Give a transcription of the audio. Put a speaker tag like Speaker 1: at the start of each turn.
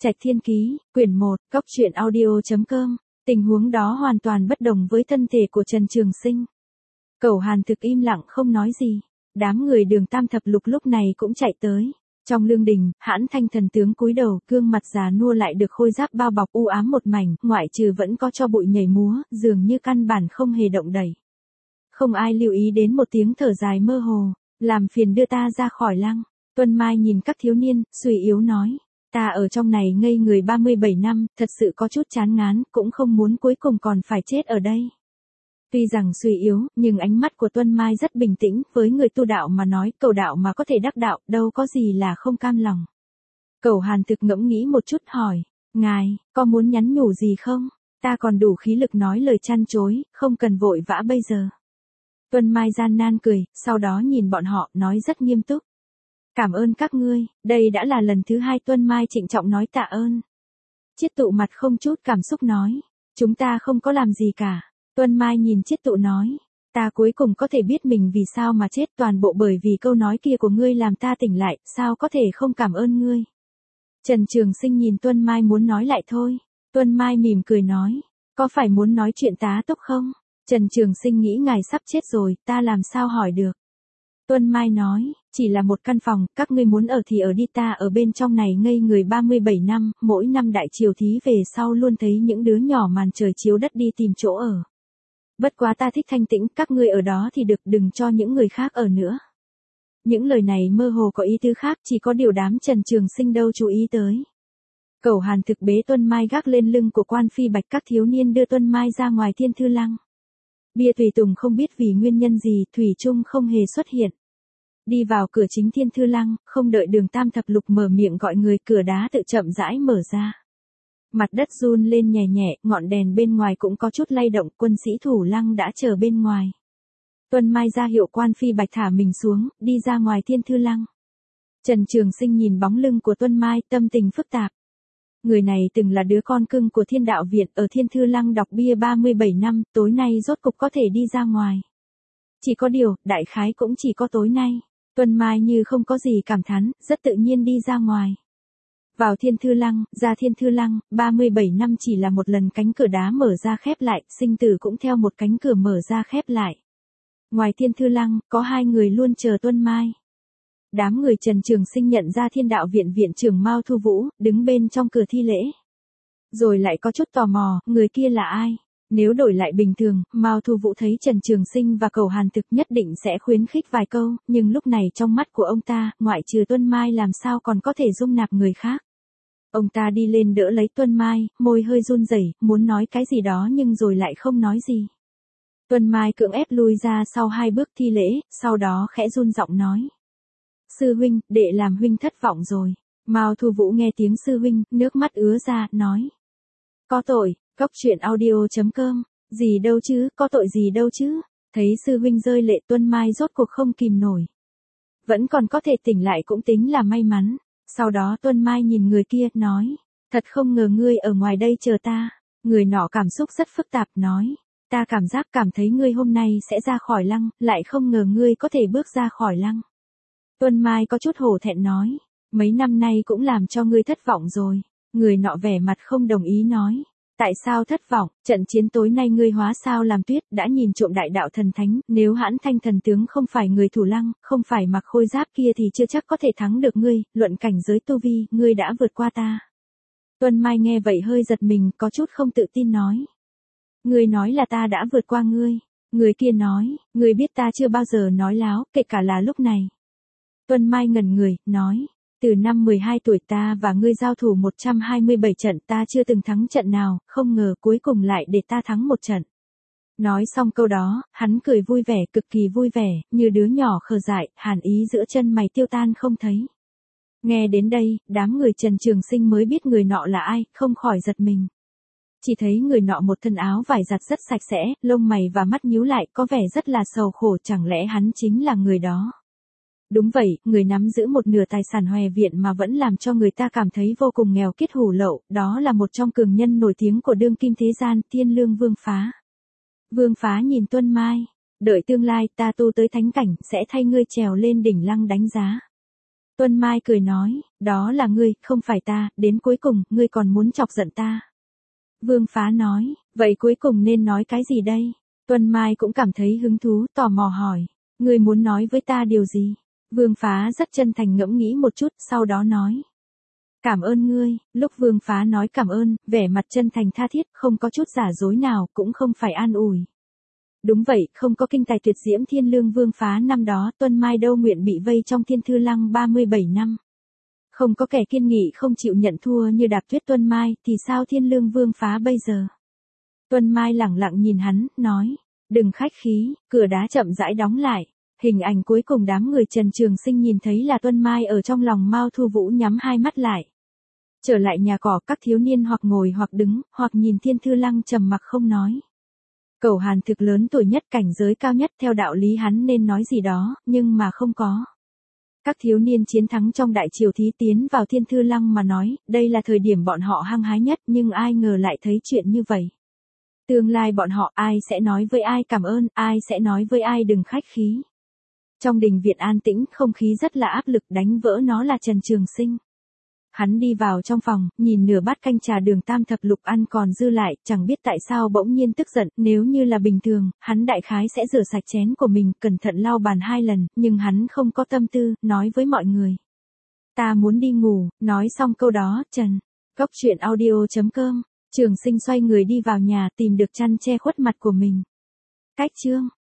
Speaker 1: Trạch Thiên Ký, quyển 1, Cốc truyện audio.com. Tình huống đó hoàn toàn bất đồng với thân thể của Trần Trường Sinh. Cẩu Hàn Thực im lặng không nói gì. Đám người Đường Tam Thập Lục lúc này cũng chạy tới. Trong lương đình, Hãn Thanh thần tướng cúi đầu, gương mặt già nua lại được khôi giáp bao bọc u ám một mảnh, ngoại trừ vẫn có cho bụi nhảy múa, dường như căn bản không hề động đậy. Không ai lưu ý đến một tiếng thở dài mơ hồ, làm phiền đưa ta ra khỏi lăng. Tuân Mai nhìn các thiếu niên, suy yếu nói. Ta ở trong này ngây người 37 năm, thật sự có chút chán ngán, cũng không muốn cuối cùng còn phải chết ở đây. Tuy rằng suy yếu, nhưng ánh mắt của Tuân Mai rất bình tĩnh, với người tu đạo mà nói, cầu đạo mà có thể đắc đạo, đâu có gì là không cam lòng. Cẩu Hàn Thực ngẫm nghĩ một chút hỏi, ngài, có muốn nhắn nhủ gì không? Ta còn đủ khí lực nói lời chăn chối, không cần vội vã bây giờ. Tuân Mai gian nan cười, sau đó nhìn bọn họ, nói rất nghiêm túc. Cảm ơn các ngươi, đây đã là lần thứ 2 Tuân Mai trịnh trọng nói tạ ơn. Chiết Tụ mặt không chút cảm xúc nói, chúng ta không có làm gì cả. Tuân Mai nhìn Chiết Tụ nói, ta cuối cùng có thể biết mình vì sao mà chết, toàn bộ bởi vì câu nói kia của ngươi làm ta tỉnh lại, sao có thể không cảm ơn ngươi. Trần Trường Sinh nhìn Tuân Mai muốn nói lại thôi. Tuân Mai mỉm cười nói, có phải muốn nói chuyện tá túc không? Trần Trường Sinh nghĩ ngài sắp chết rồi, ta làm sao hỏi được. Tuân Mai nói, chỉ là một căn phòng, các ngươi muốn ở thì ở đi, ta ở bên trong này ngây người 37 năm, mỗi năm đại triều thí về sau luôn thấy những đứa nhỏ màn trời chiếu đất đi tìm chỗ ở. Bất quá ta thích thanh tĩnh, các ngươi ở đó thì được, đừng cho những người khác ở nữa. Những lời này mơ hồ có ý tứ khác, chỉ có điều đám Trần Trường Sinh đâu chú ý tới. Cẩu Hàn Thực bế Tuân Mai gác lên lưng của Quan Phi Bạch, các thiếu niên đưa Tuân Mai ra ngoài Thiên Thư Lăng. Bia tùy tùng không biết vì nguyên nhân gì, thủy chung không hề xuất hiện. Đi vào cửa chính Thiên Thư Lăng, không đợi Đường Tam Thập Lục mở miệng gọi người, cửa đá tự chậm rãi mở ra. Mặt đất run lên nhẹ nhẹ, ngọn đèn bên ngoài cũng có chút lay động, quân sĩ thủ lăng đã chờ bên ngoài. Tuân Mai ra hiệu Quan Phi Bạch thả mình xuống, đi ra ngoài Thiên Thư Lăng. Trần Trường Sinh nhìn bóng lưng của Tuân Mai, tâm tình phức tạp. Người này từng là đứa con cưng của Thiên Đạo Viện, ở Thiên Thư Lăng đọc bia 37 năm, tối nay rốt cục có thể đi ra ngoài. Chỉ có điều, đại khái cũng chỉ có tối nay. Tuân Mai như không có gì cảm thán, rất tự nhiên đi ra ngoài. Vào Thiên Thư Lăng, ra Thiên Thư Lăng, 37 năm chỉ là một lần cánh cửa đá mở ra khép lại, sinh tử cũng theo một cánh cửa mở ra khép lại. Ngoài Thiên Thư Lăng, có 2 người luôn chờ Tuân Mai. Đám người Trần Trường Sinh nhận ra Thiên Đạo Viện viện trưởng Mao Thu Vũ, đứng bên trong cửa thi lễ. Rồi lại có chút tò mò, người kia là ai? Nếu đổi lại bình thường, Mao Thu Vũ thấy Trần Trường Sinh và Cẩu Hàn Thực nhất định sẽ khuyến khích vài câu, nhưng lúc này trong mắt của ông ta, ngoại trừ Tuân Mai làm sao còn có thể dung nạp người khác. Ông ta đi lên đỡ lấy Tuân Mai, môi hơi run rẩy, muốn nói cái gì đó nhưng rồi lại không nói gì. Tuân Mai cưỡng ép lui ra sau 2 bước thi lễ, sau đó khẽ run giọng nói. Sư huynh, đệ làm huynh thất vọng rồi. Mao Thu Vũ nghe tiếng sư huynh, nước mắt ứa ra, nói. Có tội, Cốc truyện audio.com, gì đâu chứ, có tội gì đâu chứ. Thấy sư huynh rơi lệ, Tuân Mai rốt cuộc không kìm nổi. Vẫn còn có thể tỉnh lại cũng tính là may mắn. Sau đó Tuân Mai nhìn người kia, nói. Thật không ngờ ngươi ở ngoài đây chờ ta. Người nọ cảm xúc rất phức tạp, nói. Ta cảm thấy ngươi hôm nay sẽ ra khỏi lăng, lại không ngờ ngươi có thể bước ra khỏi lăng. Tuân Mai có chút hổ thẹn nói. Mấy năm nay cũng làm cho ngươi thất vọng rồi. Người nọ vẻ mặt không đồng ý nói. Tại sao thất vọng, trận chiến tối nay ngươi hóa sao làm tuyết, đã nhìn trộm đại đạo thần thánh, nếu Hãn Thanh thần tướng không phải người thủ lăng, không phải mặc khôi giáp kia thì chưa chắc có thể thắng được ngươi, luận cảnh giới tu vi, ngươi đã vượt qua ta. Tuân Mai nghe vậy hơi giật mình, có chút không tự tin nói. Ngươi nói là ta đã vượt qua ngươi. Người kia nói, ngươi biết ta chưa bao giờ nói láo, kể cả là lúc này. Tuân Mai ngẩn người, nói. Từ năm 12 tuổi ta và ngươi giao thủ 127 trận, ta chưa từng thắng trận nào, không ngờ cuối cùng lại để ta thắng một trận. Nói xong câu đó, hắn cười vui vẻ, cực kỳ vui vẻ, như đứa nhỏ khờ dại, hàn ý giữa chân mày tiêu tan không thấy. Nghe đến đây, đám người Trần Trường Sinh mới biết người nọ là ai, không khỏi giật mình. Chỉ thấy người nọ một thân áo vải giặt rất sạch sẽ, lông mày và mắt nhíu lại, có vẻ rất là sầu khổ, chẳng lẽ hắn chính là người đó. Đúng vậy, người nắm giữ một nửa tài sản Hòe Viện mà vẫn làm cho người ta cảm thấy vô cùng nghèo kiết hủ lậu, đó là một trong cường nhân nổi tiếng của đương kim thế gian, Thiên Lương Vương Phá. Vương Phá nhìn Tuân Mai, đợi tương lai ta tu tới thánh cảnh, sẽ thay ngươi trèo lên đỉnh lăng đánh giá. Tuân Mai cười nói, đó là ngươi, không phải ta, đến cuối cùng, ngươi còn muốn chọc giận ta. Vương Phá nói, vậy cuối cùng nên nói cái gì đây? Tuân Mai cũng cảm thấy hứng thú, tò mò hỏi, ngươi muốn nói với ta điều gì? Vương Phá rất chân thành ngẫm nghĩ một chút, sau đó nói. Cảm ơn ngươi, lúc Vương Phá nói cảm ơn, vẻ mặt chân thành tha thiết, không có chút giả dối nào, cũng không phải an ủi. Đúng vậy, không có kinh tài tuyệt diễm thiên lương Vương Phá năm đó, Tuân Mai đâu nguyện bị vây trong Thiên Thư Lăng 37 năm. Không có kẻ kiên nghị không chịu nhận thua như Đạp Tuyết Tuân Mai, thì sao thiên lương Vương Phá bây giờ? Tuân Mai lẳng lặng nhìn hắn, nói, đừng khách khí, cửa đá chậm rãi đóng lại. Hình ảnh cuối cùng đám người Trần Trường Sinh nhìn thấy là Tuân Mai ở trong lòng Mao Thu Vũ nhắm hai mắt lại. Trở lại nhà cỏ, các thiếu niên hoặc ngồi hoặc đứng, hoặc nhìn Thiên Thư Lăng trầm mặc không nói. Cẩu Hàn thực lớn tuổi nhất, cảnh giới cao nhất, theo đạo lý hắn nên nói gì đó, nhưng mà không có. Các thiếu niên chiến thắng trong đại triều thí tiến vào Thiên Thư Lăng mà nói, đây là thời điểm bọn họ hăng hái nhất, nhưng ai ngờ lại thấy chuyện như vậy. Tương lai bọn họ ai sẽ nói với ai cảm ơn, ai sẽ nói với ai đừng khách khí. Trong đình viện an tĩnh, không khí rất là áp lực, đánh vỡ nó là Trần Trường Sinh. Hắn đi vào trong phòng, nhìn nửa bát canh trà đường tam thập lục ăn còn dư lại, chẳng biết tại sao bỗng nhiên tức giận, nếu như là bình thường, hắn đại khái sẽ rửa sạch chén của mình, cẩn thận lau bàn 2 lần, nhưng hắn không có tâm tư, nói với mọi người. Ta muốn đi ngủ, nói xong câu đó, Trần. Cốc truyện audio.com, Trường Sinh xoay người đi vào nhà, tìm được chăn che khuất mặt của mình. Cách chương.